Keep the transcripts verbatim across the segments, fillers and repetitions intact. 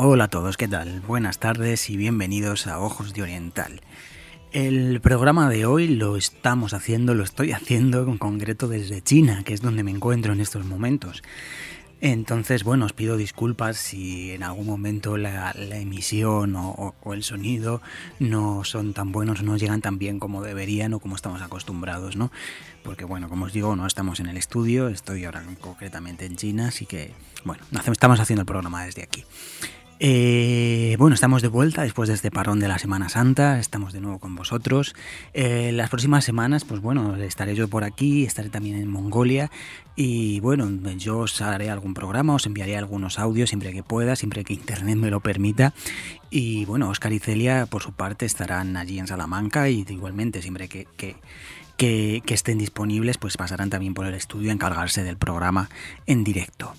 Hola a todos, ¿qué tal? Buenas tardes y bienvenidos a Ojos de Oriental. El programa de hoy lo estamos haciendo, lo estoy haciendo en concreto desde China, que es donde me encuentro en estos momentos. Entonces, bueno, os pido disculpas si en algún momento la, la emisión o, o, o el sonido no son tan buenos, no llegan tan bien como deberían o como estamos acostumbrados, ¿no? Porque, bueno, como os digo, no estamos en el estudio, estoy ahora concretamente en China, así que, bueno, estamos haciendo el programa desde aquí. Eh, bueno, estamos de vuelta después de este parón de la Semana Santa, estamos de nuevo con vosotros. Eh, las próximas semanas, pues bueno, estaré yo por aquí, estaré también en Mongolia y bueno, yo os haré algún programa, os enviaré algunos audios siempre que pueda, siempre que internet me lo permita. Y bueno, Óscar y Celia por su parte estarán allí en Salamanca y igualmente siempre que... que Que, que estén disponibles, pues pasarán también por el estudio a encargarse del programa en directo.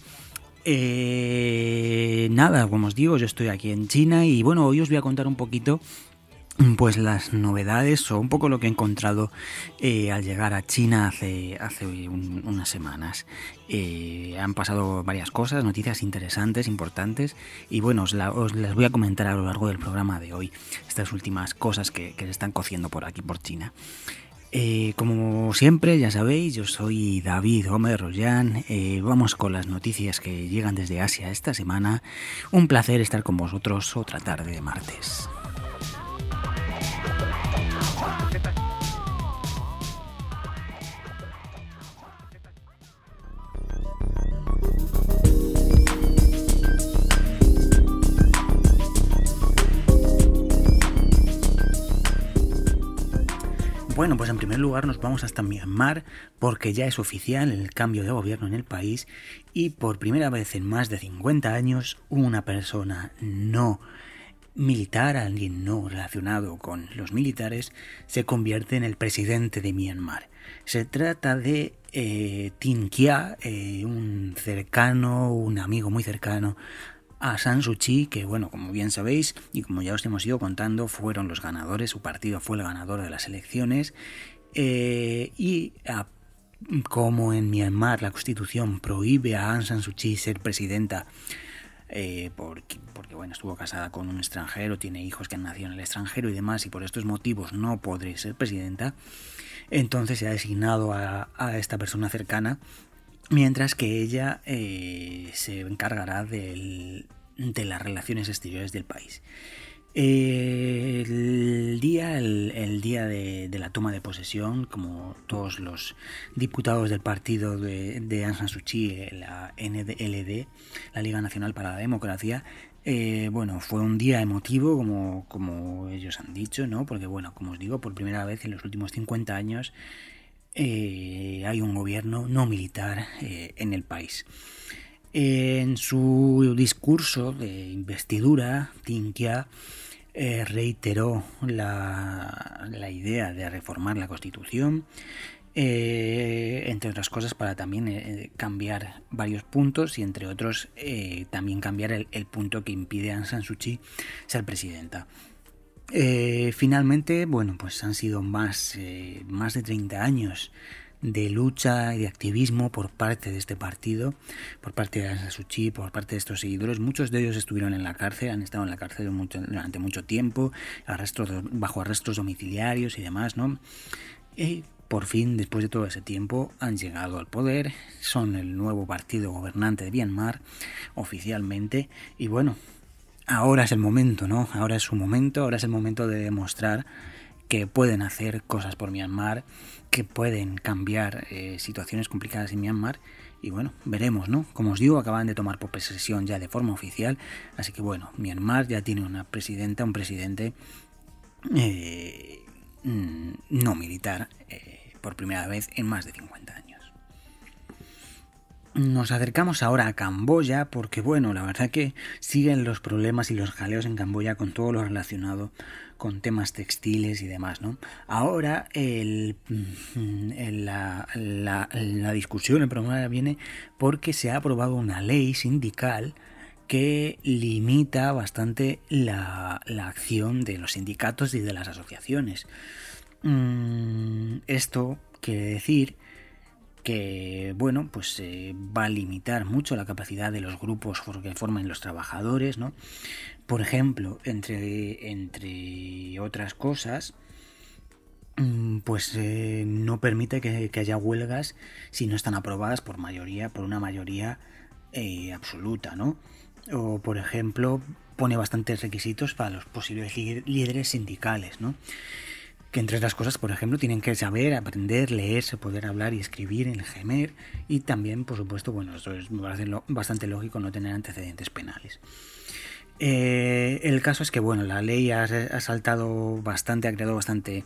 Eh, nada, como os digo, yo estoy aquí en China y bueno, hoy os voy a contar un poquito pues las novedades o un poco lo que he encontrado eh, al llegar a China hace, hace un, unas semanas. Eh, han pasado varias cosas, noticias interesantes, importantes y bueno, os, la, os las voy a comentar a lo largo del programa de hoy, estas últimas cosas que, que se están cociendo por aquí, por China. Eh, como siempre, ya sabéis, yo soy David Gómez Rollán. Eh, vamos con las noticias que llegan desde Asia esta semana. Un placer estar con vosotros otra tarde de martes. Bueno, pues en primer lugar nos vamos hasta Myanmar porque ya es oficial el cambio de gobierno en el país y por primera vez en más de cincuenta años una persona no militar, alguien no relacionado con los militares, se convierte en el presidente de Myanmar. Se trata de eh, Tin Kya, eh, un cercano, un amigo muy cercano a San Suu Kyi, que bueno, como bien sabéis y como ya os hemos ido contando, fueron los ganadores, su partido fue el ganador de las elecciones eh, y a, como en Myanmar la constitución prohíbe a Aung San Suu Kyi ser presidenta eh, porque, porque bueno, estuvo casada con un extranjero, tiene hijos que han nacido en el extranjero y demás y por estos motivos no podré ser presidenta, entonces se ha designado a, a esta persona cercana, mientras que ella eh, se encargará del, de las relaciones exteriores del país. Eh, el día, el, el día de, de la toma de posesión, como todos los diputados del partido de, de Aung San Suu Kyi, la N L D, la Liga Nacional para la Democracia, eh, bueno, fue un día emotivo, como, como ellos han dicho, ¿no? Porque bueno, como os digo, por primera vez en los últimos cincuenta años Eh, hay un gobierno no militar eh, en el país. Eh, en su discurso de investidura, Tin Kya eh, reiteró la, la idea de reformar la Constitución, eh, entre otras cosas para también eh, cambiar varios puntos y entre otros eh, también cambiar el, el punto que impide a Aung San Suu Kyi ser presidenta. Eh, finalmente, bueno, pues han sido más, eh, más de treinta años de lucha y de activismo por parte de este partido, por parte de Aung San Suu Kyi, por parte de estos seguidores. Muchos de ellos estuvieron en la cárcel, han estado en la cárcel mucho, durante mucho tiempo, arrestos, bajo arrestos domiciliarios y demás, ¿no? Y por fin, después de todo ese tiempo, han llegado al poder, son el nuevo partido gobernante de Myanmar, oficialmente, y bueno, ahora es el momento, ¿no? Ahora es su momento, ahora es el momento de demostrar que pueden hacer cosas por Myanmar, que pueden cambiar eh, situaciones complicadas en Myanmar y bueno, veremos, ¿no? Como os digo, acaban de tomar posesión ya de forma oficial, así que bueno, Myanmar ya tiene una presidenta, un presidente eh, no militar eh, por primera vez en más de cincuenta años. Nos acercamos ahora a Camboya porque, bueno, la verdad que siguen los problemas y los jaleos en Camboya con todo lo relacionado con temas textiles y demás, ¿no? Ahora el, el, la, la, la discusión, el problema viene porque se ha aprobado una ley sindical que limita bastante la, la acción de los sindicatos y de las asociaciones. Esto quiere decir que bueno, pues eh, va a limitar mucho la capacidad de los grupos que forman los trabajadores, ¿no? Por ejemplo, entre, entre otras cosas, pues eh, no permite que, que haya huelgas si no están aprobadas por mayoría, por una mayoría eh, absoluta, ¿no? O, por ejemplo, pone bastantes requisitos para los posibles líderes sindicales, ¿no? Que entre otras cosas, por ejemplo, tienen que saber, aprender, leerse, poder hablar y escribir en el Khmer, y también, por supuesto, bueno, esto es bastante lógico, no tener antecedentes penales. Eh, el caso es que, bueno, la ley ha, ha saltado bastante, ha creado bastante,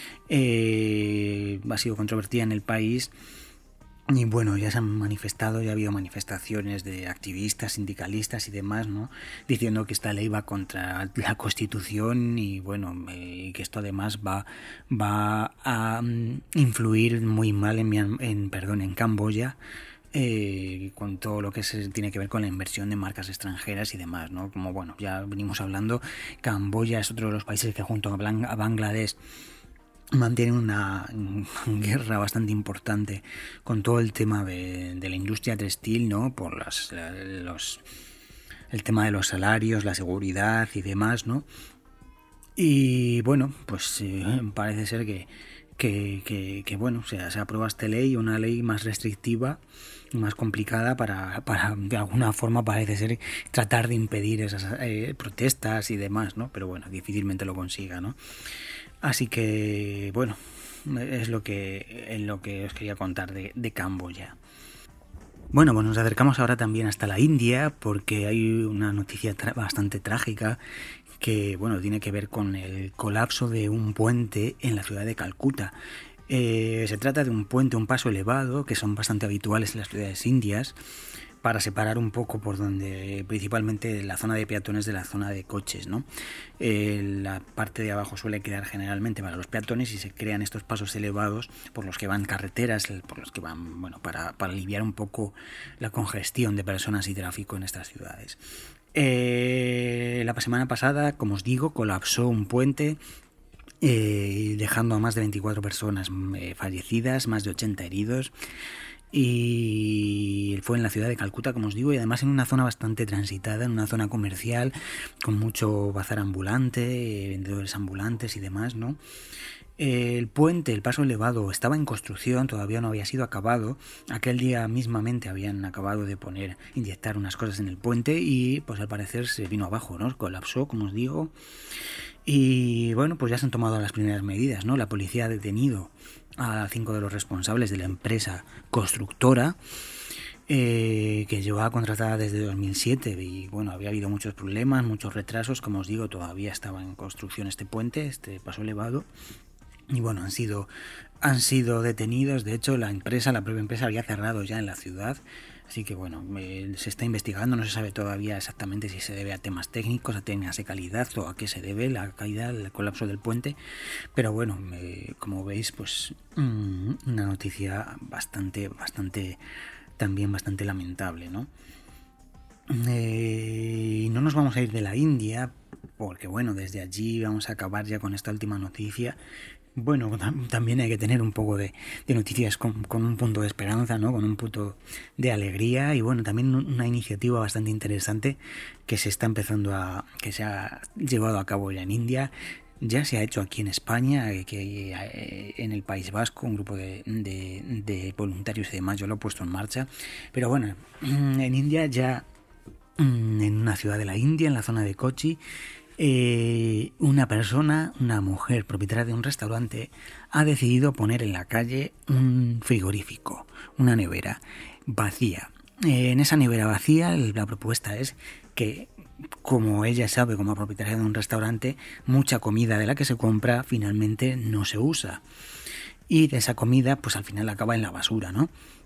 eh, ha sido controvertida en el país. Y bueno, ya se han manifestado, ya ha habido manifestaciones de activistas, sindicalistas y demás, ¿no? Diciendo que esta ley va contra la Constitución y bueno, eh, que esto además va, va a um, influir muy mal en, en, perdón, en Camboya, eh, con todo lo que se tiene que ver con la inversión de marcas extranjeras y demás, ¿no? Como bueno, ya venimos hablando, Camboya es otro de los países que junto a Bangladesh mantienen una guerra bastante importante con todo el tema de, de la industria textil, ¿no? Por las, los, el tema de los salarios, la seguridad y demás, ¿no? Y bueno, pues eh, parece ser que, que, que, que bueno, o sea, se aprueba esta ley, una ley más restrictiva, más complicada para, para de alguna forma parece ser tratar de impedir esas eh, protestas y demás, ¿no? Pero bueno, difícilmente lo consiga, ¿no? Así que, bueno, es lo que, es lo que os quería contar de, de Camboya. Bueno, pues nos acercamos ahora también hasta la India, porque hay una noticia tra- bastante trágica que, bueno, tiene que ver con el colapso de un puente en la ciudad de Calcuta. Eh, se trata de un puente, un paso elevado, que son bastante habituales en las ciudades indias, para separar un poco por donde, principalmente la zona de peatones de la zona de coches, ¿no? Eh, la parte de abajo suele quedar generalmente para los peatones y se crean estos pasos elevados por los que van carreteras, por los que van, bueno, para, para aliviar un poco la congestión de personas y tráfico en estas ciudades. Eh, la semana pasada, como os digo, colapsó un puente, eh, dejando a más de veinticuatro personas eh, fallecidas, más de ochenta heridos. Y fue en la ciudad de Calcuta, como os digo, y además en una zona bastante transitada, en una zona comercial, con mucho bazar ambulante, vendedores ambulantes y demás, ¿no? El puente, el paso elevado, estaba en construcción, todavía no había sido acabado. Aquel día mismamente habían acabado de poner, inyectar unas cosas en el puente y pues al parecer se vino abajo, ¿no? Colapsó, como os digo. Y bueno, pues ya se han tomado las primeras medidas, ¿no? La policía ha detenido a cinco de los responsables de la empresa constructora, eh, que llevaba contratada desde dos mil siete y bueno, había habido muchos problemas, muchos retrasos, como os digo, todavía estaba en construcción este puente, este paso elevado. Y bueno, han sido, han sido detenidos. De hecho, la empresa, la propia empresa había cerrado ya en la ciudad. Así que bueno, eh, se está investigando, no se sabe todavía exactamente si se debe a temas técnicos, a temas de calidad o a qué se debe la caída, el colapso del puente. Pero bueno, eh, como veis, pues mmm, una noticia bastante, bastante, también bastante lamentable, ¿no? Eh, y no nos vamos a ir de la India, porque bueno, desde allí vamos a acabar ya con esta última noticia. Bueno, tam- también hay que tener un poco de, de noticias con, con un punto de esperanza, ¿no? Con un punto de alegría y bueno, también una iniciativa bastante interesante que se está empezando a, que se ha llevado a cabo ya en India. Ya se ha hecho aquí en España, que eh, en el País Vasco, un grupo de, de, de voluntarios y demás, yo lo he puesto en marcha. Pero bueno, en India ya, en una ciudad de la India, en la zona de Kochi, Eh, una persona, una mujer propietaria de un restaurante, ha decidido poner en la calle un frigorífico, una nevera vacía. Eh, en esa nevera vacía, la propuesta es que, como ella sabe, como propietaria de un restaurante, mucha comida de la que se compra finalmente no se usa. Y de esa comida, pues al final acaba en la basura, ¿no?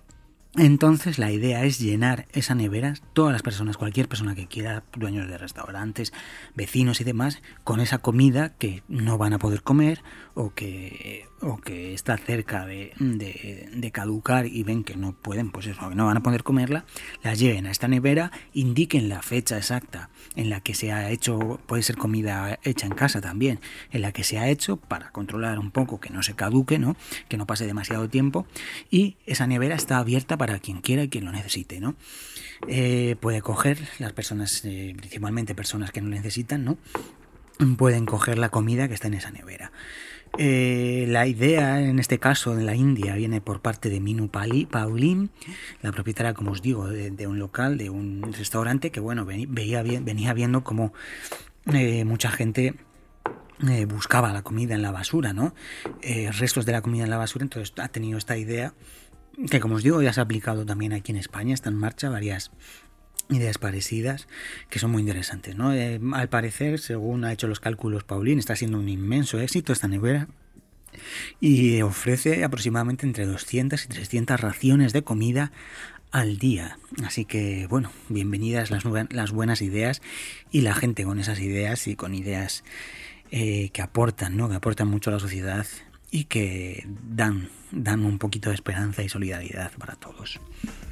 Entonces la idea es llenar esa nevera, todas las personas, cualquier persona que quiera, dueños de restaurantes, vecinos y demás, con esa comida que no van a poder comer o que, o que está cerca de, de, de caducar y ven que no pueden, pues eso, que no van a poder comerla, la lleven a esta nevera, indiquen la fecha exacta en la que se ha hecho, puede ser comida hecha en casa también, en la que se ha hecho para controlar un poco que no se caduque, ¿no? Que no pase demasiado tiempo, y esa nevera está abierta para quien quiera y quien lo necesite, ¿no? Eh, puede coger las personas, eh, principalmente personas que no necesitan, ¿no? Pueden coger la comida que está en esa nevera. Eh, la idea, en este caso en la India, viene por parte de Minu Paulin, la propietaria, como os digo, de, de un local, de un restaurante que, bueno, veía, venía viendo como eh, mucha gente eh, buscaba la comida en la basura, ¿no? Eh, restos de la comida en la basura, entonces ha tenido esta idea que, como os digo, ya se ha aplicado también aquí en España, está en marcha varias ideas parecidas que son muy interesantes, ¿no? Eh, al parecer, según ha hecho los cálculos Paulín, está siendo un inmenso éxito esta nevera y ofrece aproximadamente entre doscientas y trescientas raciones de comida al día. Así que, bueno, bienvenidas las, las buenas ideas y la gente con esas ideas y con ideas eh, que aportan, ¿no? Que aportan mucho a la sociedad y que dan, dan un poquito de esperanza y solidaridad para todos.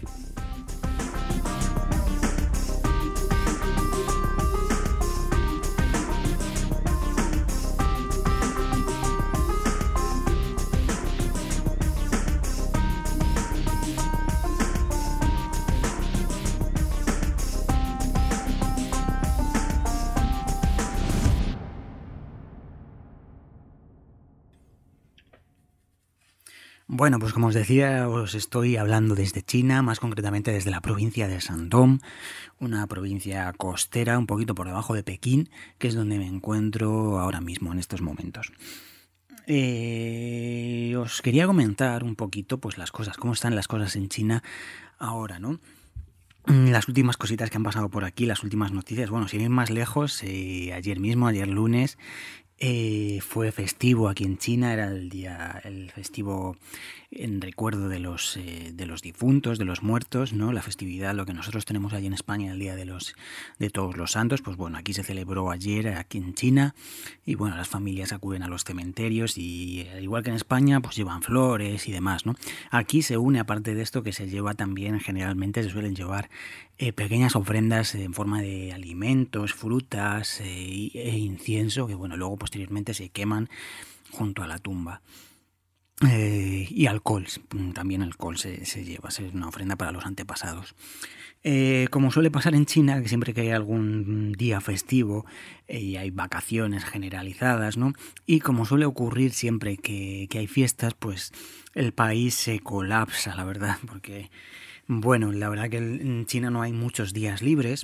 Bueno, pues como os decía, os estoy hablando desde China, más concretamente desde la provincia de Shandong, una provincia costera un poquito por debajo de Pekín, que es donde me encuentro ahora mismo en estos momentos. Eh, os quería comentar un poquito pues las cosas, cómo están las cosas en China ahora, ¿no? Las últimas cositas que han pasado por aquí, las últimas noticias, bueno, si bien más lejos, eh, ayer mismo, ayer lunes, Eh, fue festivo aquí en China, era el día, el festivo en recuerdo de los eh, de los difuntos, de los muertos, ¿no? La festividad, lo que nosotros tenemos allí en España, el día de los de todos los santos, pues bueno, aquí se celebró ayer aquí en China y bueno, las familias acuden a los cementerios y al igual que en España, pues llevan flores y demás, ¿no? Aquí se une, aparte de esto, que se lleva también, generalmente se suelen llevar eh, pequeñas ofrendas en forma de alimentos, frutas eh, e incienso, que bueno, luego posteriormente se queman junto a la tumba. Eh, y alcohol, también alcohol se, se lleva, es una ofrenda para los antepasados. Eh, como suele pasar en China, que siempre que hay algún día festivo eh, y hay vacaciones generalizadas, ¿no? Y como suele ocurrir siempre que, que hay fiestas, pues el país se colapsa, la verdad, porque, bueno, la verdad que en China no hay muchos días libres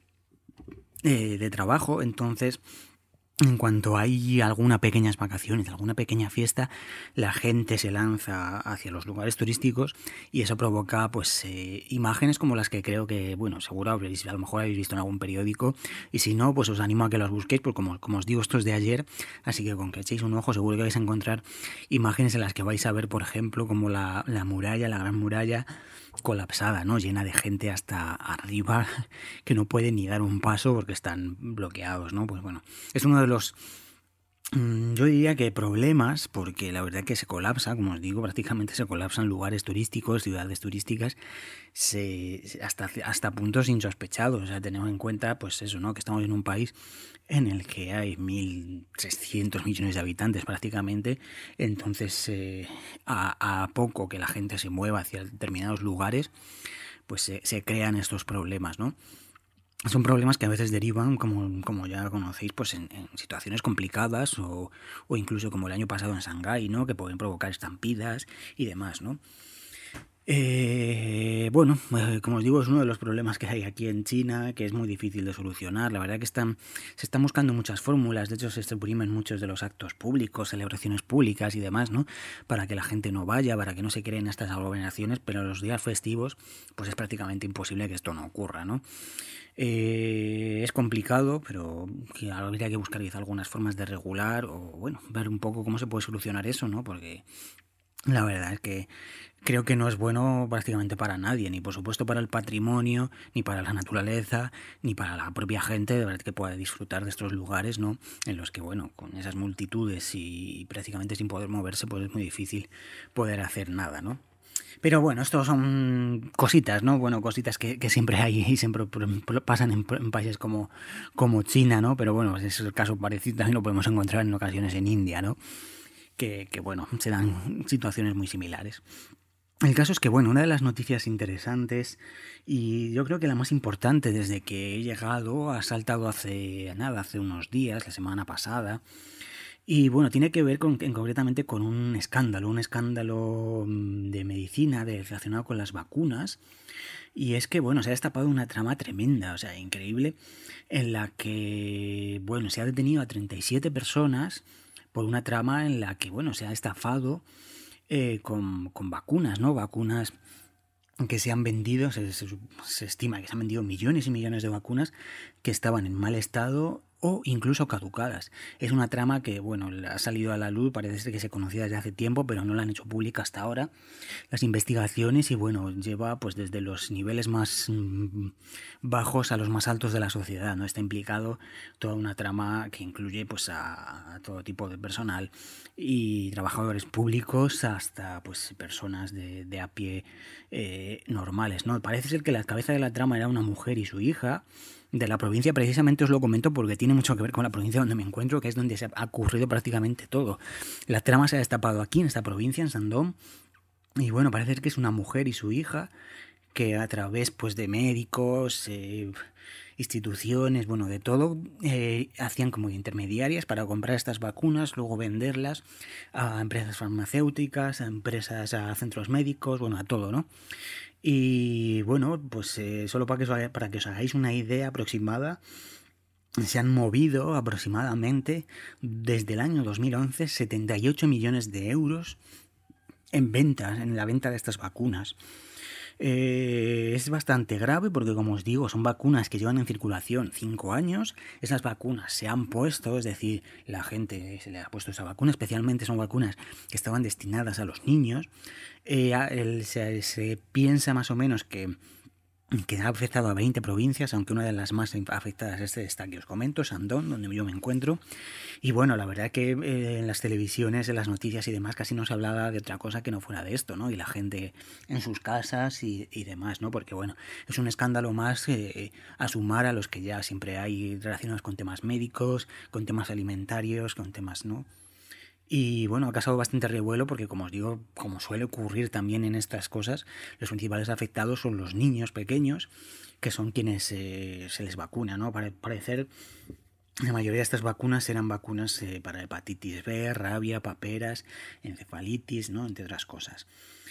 eh, de trabajo, entonces en cuanto hay alguna pequeñas vacaciones, alguna pequeña fiesta, la gente se lanza hacia los lugares turísticos y eso provoca pues eh, imágenes como las que creo que, bueno, seguro habréis, a lo mejor habéis visto en algún periódico y si no, pues os animo a que los busquéis, porque como, como os digo, esto es de ayer, así que con que echéis un ojo seguro que vais a encontrar imágenes en las que vais a ver, por ejemplo, como la, la muralla, la gran muralla colapsada, ¿no? Llena de gente hasta arriba que no puede ni dar un paso porque están bloqueados, ¿no? Pues bueno, es uno de los, yo diría que problemas, porque la verdad que se colapsa, como os digo, prácticamente se colapsan lugares turísticos, ciudades turísticas, se, hasta, hasta puntos insospechados. O sea, tenemos en cuenta, pues eso, ¿no? Que estamos en un país en el que hay mil trescientos millones de habitantes prácticamente, entonces eh, a, a poco que la gente se mueva hacia determinados lugares, pues se, se crean estos problemas, ¿no? Son problemas que a veces derivan, como, como ya conocéis, pues en, en situaciones complicadas o, o incluso como el año pasado en Shanghái, ¿no? Que pueden provocar estampidas y demás, ¿no? Eh, bueno, eh, como os digo, es uno de los problemas que hay aquí en China, que es muy difícil de solucionar. La verdad que están, se están buscando muchas fórmulas, de hecho se suprimen muchos de los actos públicos, celebraciones públicas y demás, ¿no? Para que la gente no vaya, para que no se creen estas aglomeraciones, pero los días festivos, pues es prácticamente imposible que esto no ocurra, ¿no? Eh, es complicado, pero habría que buscar quizá algunas formas de regular o, bueno, ver un poco cómo se puede solucionar eso, ¿no? Porque La verdad es que creo que no es bueno prácticamente para nadie, ni por supuesto para el patrimonio, ni para la naturaleza, ni para la propia gente, de verdad que pueda disfrutar de estos lugares, ¿no? En los que, bueno, con esas multitudes y prácticamente sin poder moverse, pues es muy difícil poder hacer nada, ¿no? Pero bueno, esto son cositas, ¿no? Bueno, cositas que, que siempre hay y siempre pasan en, en países como, como China, ¿no? Pero bueno, ese es el caso parecido, también lo podemos encontrar en ocasiones en India, ¿no? Que, que bueno, se dan situaciones muy similares. El caso es que, bueno, una de las noticias interesantes y yo creo que la más importante desde que he llegado ha saltado hace nada, hace unos días, la semana pasada, y bueno, tiene que ver con, en, concretamente con un escándalo, un escándalo mm, de medicina de, relacionado con las vacunas, y es que, bueno, se ha destapado una trama tremenda, o sea, increíble, en la que, bueno, se ha detenido a treinta y siete personas por una trama en la que, bueno, se ha estafado eh, con, con vacunas, ¿no? Vacunas que se han vendido, se, se, se estima que se han vendido millones y millones de vacunas que estaban en mal estado o incluso caducadas. Es una trama que, bueno, ha salido a la luz, parece ser que se conocía desde hace tiempo, pero no la han hecho pública hasta ahora. Las investigaciones y, bueno, lleva pues desde los niveles más mmm, bajos a los más altos de la sociedad, ¿no? Está implicado toda una trama que incluye pues a, a todo tipo de personal y trabajadores públicos hasta pues personas de, de a pie eh, normales, ¿no? Parece ser que la cabeza de la trama era una mujer y su hija de la provincia, precisamente os lo comento porque tiene mucho que ver con la provincia donde me encuentro, que es donde se ha ocurrido prácticamente todo. La trama se ha destapado aquí, en esta provincia, en Shandong, y bueno, parece ser que es una mujer y su hija que a través pues de médicos, eh, instituciones, bueno, de todo, eh, hacían como intermediarias para comprar estas vacunas, luego venderlas a empresas farmacéuticas, a empresas, a centros médicos, bueno, a todo, ¿no? Y bueno, pues eh, solo para que, os, para que os hagáis una idea aproximada, se han movido aproximadamente desde el año dos mil once setenta y ocho millones de euros en ventas, en la venta de estas vacunas. Eh, es bastante grave porque, como os digo, son vacunas que llevan en circulación cinco años. Esas vacunas se han puesto, es decir, la gente se le ha puesto esa vacuna, especialmente son vacunas que estaban destinadas a los niños. Eh, el, se, se piensa más o menos que que ha afectado a veinte provincias, aunque una de las más afectadas es esta que os comento, Shandong, donde yo me encuentro. Y bueno, la verdad que eh, en las televisiones, en las noticias y demás casi no se hablaba de otra cosa que no fuera de esto, ¿no? Y la gente en sus casas y, y demás, ¿no? Porque bueno, es un escándalo más eh, a sumar a los que ya siempre hay relacionados con temas médicos, con temas alimentarios, con temas, ¿no? Y bueno, ha causado bastante revuelo porque, como os digo, como suele ocurrir también en estas cosas, los principales afectados son los niños pequeños, que son quienes eh, se les vacuna, ¿no? Para parecer, la mayoría de estas vacunas eran vacunas eh, para hepatitis B, rabia, paperas, encefalitis, ¿no? Entre otras cosas.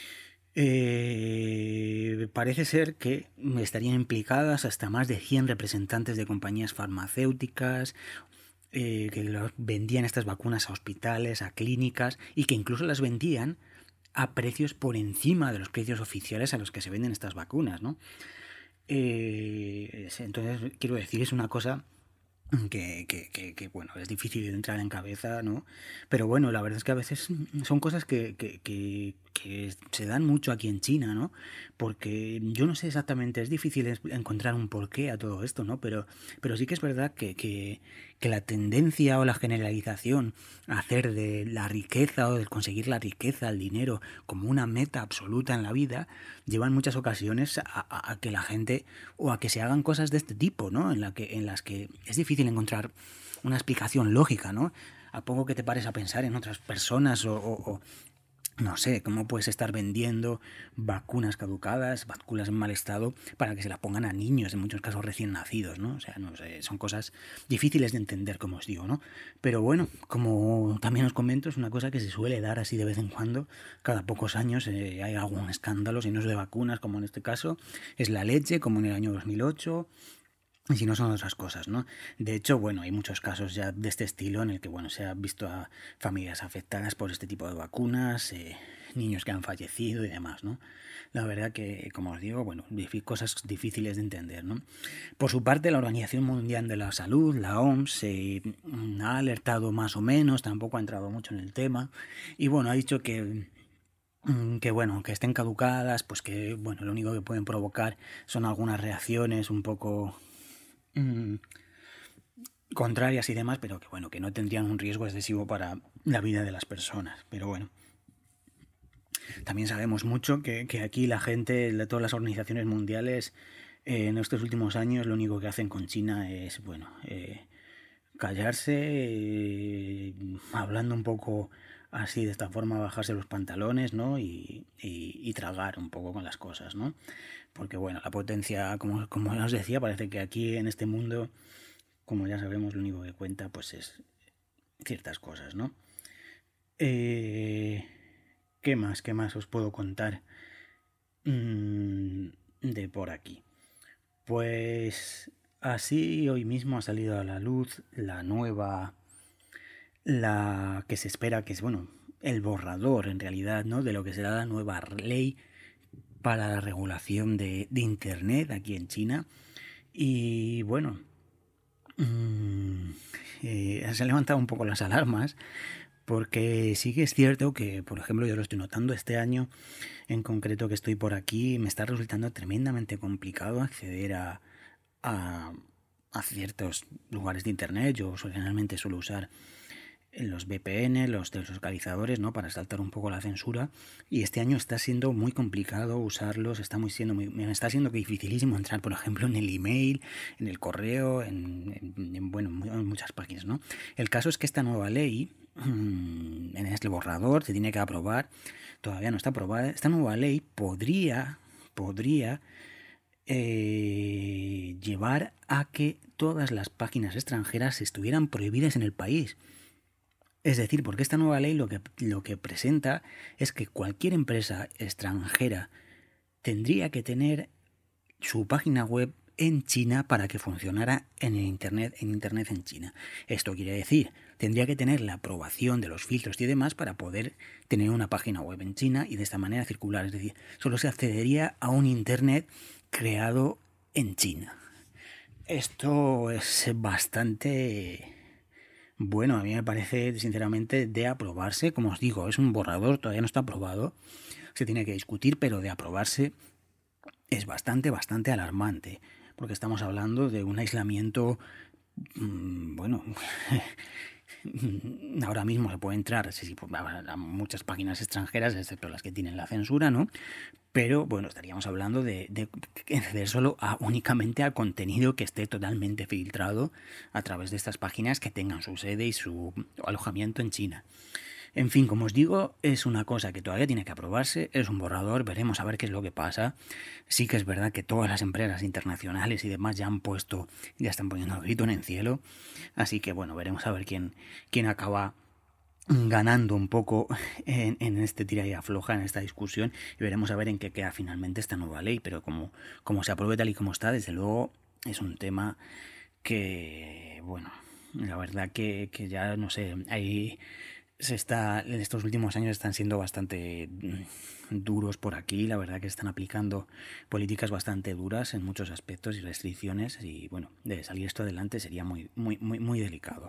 Eh, parece ser que estarían implicadas hasta más de cien representantes de compañías farmacéuticas, Eh, que los vendían estas vacunas a hospitales, a clínicas y que incluso las vendían a precios por encima de los precios oficiales a los que se venden estas vacunas, ¿no? Eh, entonces, quiero decir, es una cosa que, que, que, que, bueno, es difícil de entrar en cabeza, ¿no? Pero bueno, la verdad es que a veces son cosas que, que, que, que se dan mucho aquí en China, ¿no? Porque yo no sé exactamente, es difícil encontrar un porqué a todo esto, ¿no? Pero, pero sí que es verdad que, que, que la tendencia o la generalización a hacer de la riqueza o de conseguir la riqueza, el dinero, como una meta absoluta en la vida, lleva en muchas ocasiones a, a, a que la gente o a que se hagan cosas de este tipo, ¿no? En, la que, en las que es difícil encontrar una explicación lógica, ¿no? A poco que te pares a pensar en otras personas o, o, o no sé, cómo puedes estar vendiendo vacunas caducadas, vacunas en mal estado, para que se las pongan a niños, en muchos casos recién nacidos, ¿no? O sea, no sé, son cosas difíciles de entender, como os digo, ¿no? Pero bueno, como también os comento, es una cosa que se suele dar así de vez en cuando, cada pocos años eh, hay algún escándalo, si no es de vacunas, como en este caso, es la leche, como en el año dos mil ocho, y si no son otras cosas, ¿no? De hecho, bueno, hay muchos casos ya de este estilo en el que, bueno, se ha visto a familias afectadas por este tipo de vacunas, eh, niños que han fallecido y demás, ¿no? La verdad que, como os digo, bueno, cosas difíciles de entender, ¿no? Por su parte, la Organización Mundial de la Salud, la O M S, eh, ha alertado más o menos, tampoco ha entrado mucho en el tema, y bueno, ha dicho que que bueno, que estén caducadas, pues que bueno, lo único que pueden provocar son algunas reacciones un poco mmm, contrarias y demás, pero que bueno, que no tendrían un riesgo excesivo para la vida de las personas. Pero bueno, también sabemos mucho que, que aquí la gente de todas las organizaciones mundiales eh, en estos últimos años lo único que hacen con China es, bueno, eh, callarse, eh, hablando un poco así de esta forma, bajarse los pantalones, ¿no? Y, y, y tragar un poco con las cosas, ¿no? Porque bueno, la potencia, como, como os decía, parece que aquí en este mundo, como ya sabemos, lo único que cuenta pues es ciertas cosas, ¿no? Eh, ¿Qué más? ¿Qué más os puedo contar mm, de por aquí? Pues así hoy mismo ha salido a la luz la nueva, la que se espera que es, bueno, el borrador en realidad, ¿no? De lo que será la nueva ley para la regulación de, de Internet aquí en China. Y bueno, mmm, eh, se han levantado un poco las alarmas porque sí que es cierto que, por ejemplo, yo lo estoy notando este año en concreto que estoy por aquí, me está resultando tremendamente complicado acceder a, a, a ciertos lugares de internet. Yo generalmente suelo usar los V P N, los deslocalizadores, ¿no? Para saltar un poco la censura. Y este año está siendo muy complicado usarlos, está muy siendo muy, me está siendo dificilísimo entrar, por ejemplo, en el email, en el correo, en, en, en bueno, en muchas páginas, ¿no? El caso es que esta nueva ley, en este borrador, se tiene que aprobar, todavía no está aprobada. Esta nueva ley podría, podría eh, llevar a que todas las páginas extranjeras estuvieran prohibidas en el país. Es decir, porque esta nueva ley lo que, lo que presenta es que cualquier empresa extranjera tendría que tener su página web en China para que funcionara en el internet, en internet en China. Esto quiere decir, tendría que tener la aprobación de los filtros y demás para poder tener una página web en China y de esta manera circular. Es decir, solo se accedería a un internet creado en China. Esto es bastante... Bueno, a mí me parece sinceramente de aprobarse. Como os digo, es un borrador, todavía no está aprobado. Se tiene que discutir, pero de aprobarse es bastante, bastante alarmante. Porque estamos hablando de un aislamiento, mmm, bueno, ahora mismo se puede entrar sí, sí, a muchas páginas extranjeras, excepto las que tienen la censura, ¿no? Pero bueno, estaríamos hablando de, de acceder solo a, únicamente al contenido que esté totalmente filtrado a través de estas páginas que tengan su sede y su alojamiento en China. En fin, como os digo, es una cosa que todavía tiene que aprobarse, es un borrador, veremos a ver qué es lo que pasa. Sí que es verdad que todas las empresas internacionales y demás ya han puesto, ya están poniendo el grito en el cielo, así que bueno, veremos a ver quién, quién acaba ganando un poco en, en este tira y afloja, en esta discusión, y veremos a ver en qué queda finalmente esta nueva ley. Pero como, como se apruebe tal y como está, desde luego es un tema que, bueno, la verdad que, que ya no sé, hay... Se está, en estos últimos años están siendo bastante duros por aquí, la verdad que están aplicando políticas bastante duras en muchos aspectos y restricciones, y bueno, de salir esto adelante sería muy, muy, muy, muy delicado.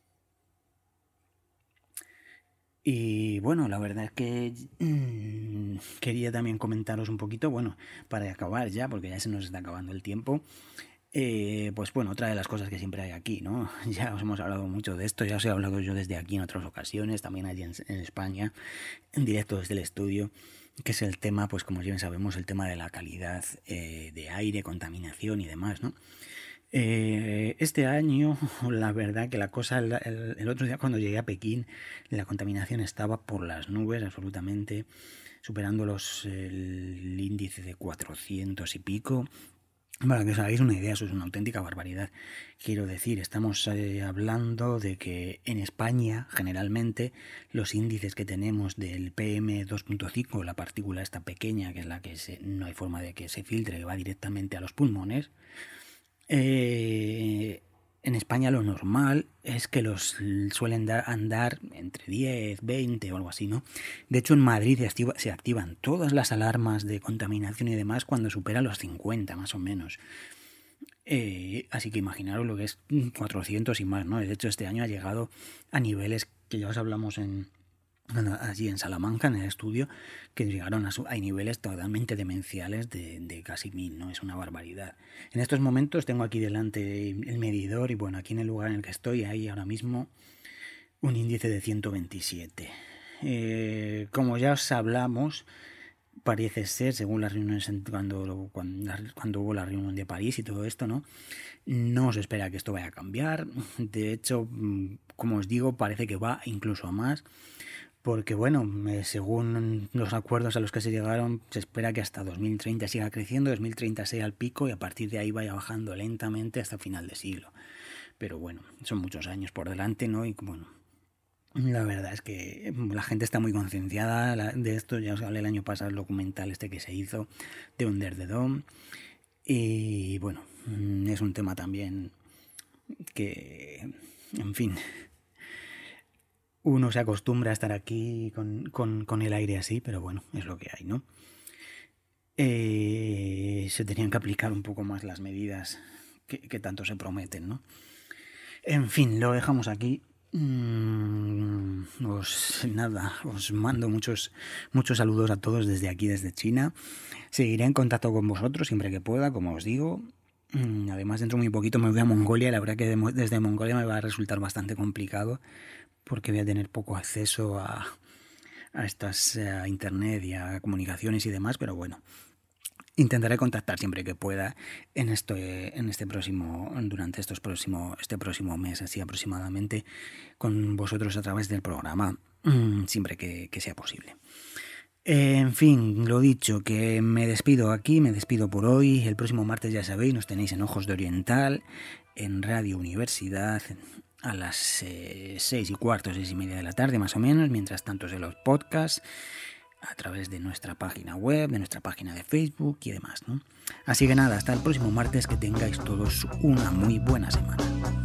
Y bueno, la verdad es que mmm, quería también comentaros un poquito, bueno, para acabar ya, porque ya se nos está acabando el tiempo. Eh, pues bueno, otra de las cosas que siempre hay aquí, ¿no? Ya os hemos hablado mucho de esto, ya os he hablado yo desde aquí en otras ocasiones, también allí en, en España, en directo desde el estudio, que es el tema, pues como bien sabemos, el tema de la calidad eh, de aire, contaminación y demás, ¿no? Eh, este año, la verdad que la cosa, el, el, el otro día cuando llegué a Pekín, la contaminación estaba por las nubes absolutamente, superando los, el índice de cuatrocientos y pico. Para que os hagáis una idea, eso es una auténtica barbaridad. Quiero decir, estamos eh, hablando de que en España, generalmente, los índices que tenemos del P M dos punto cinco, la partícula esta pequeña, que es la que se, no hay forma de que se filtre, que va directamente a los pulmones, eh, en España lo normal es que los suelen dar, andar entre diez, veinte o algo así, ¿no? De hecho, en Madrid se, activa, se activan todas las alarmas de contaminación y demás cuando supera los cincuenta, más o menos. Eh, así que imaginaros lo que es cuatrocientos y más, ¿no? De hecho, este año ha llegado a niveles que ya os hablamos en, allí en Salamanca, en el estudio, que llegaron a, su, a niveles totalmente demenciales de, de casi mil, ¿no? Es una barbaridad. En estos momentos tengo aquí delante el medidor y bueno, aquí en el lugar en el que estoy hay ahora mismo un índice de ciento veintisiete. Eh, como ya os hablamos, parece ser, según las reuniones cuando, cuando, cuando hubo la reunión de París y todo esto, ¿no? No se espera que esto vaya a cambiar. De hecho, como os digo, parece que va incluso a más. Porque bueno, eh, según los acuerdos a los que se llegaron, se espera que hasta dos mil treinta siga creciendo, dos mil treinta sea el pico y a partir de ahí vaya bajando lentamente hasta final de siglo. Pero bueno, son muchos años por delante, ¿no? Y bueno, la verdad es que la gente está muy concienciada de esto. Ya os hablé el año pasado el documental este que se hizo de Under the Dome. Y bueno, es un tema también que, en fin, uno se acostumbra a estar aquí con, con, con el aire así, pero bueno, es lo que hay, ¿no? Eh, se tenían que aplicar un poco más las medidas que, que tanto se prometen, ¿no? En fin, lo dejamos aquí. Mm, os, nada, os mando muchos, muchos saludos a todos desde aquí, desde China. Seguiré en contacto con vosotros siempre que pueda, como os digo. Además, dentro de muy poquito me voy a Mongolia. La verdad que desde Mongolia me va a resultar bastante complicado porque voy a tener poco acceso a, a estas a internet y a comunicaciones y demás, pero bueno, intentaré contactar siempre que pueda en este, en este próximo, durante estos próximo, este próximo mes, así aproximadamente, con vosotros a través del programa, siempre que, que sea posible. En fin, lo dicho, que me despido aquí, me despido por hoy. El próximo martes, ya sabéis, nos tenéis en Ojos de Oriental, en Radio Universidad, a las eh, seis y cuarto, seis y media de la tarde más o menos, mientras tanto de los podcasts, a través de nuestra página web, de nuestra página de Facebook y demás, ¿no? Así que nada, hasta el próximo martes, que tengáis todos una muy buena semana.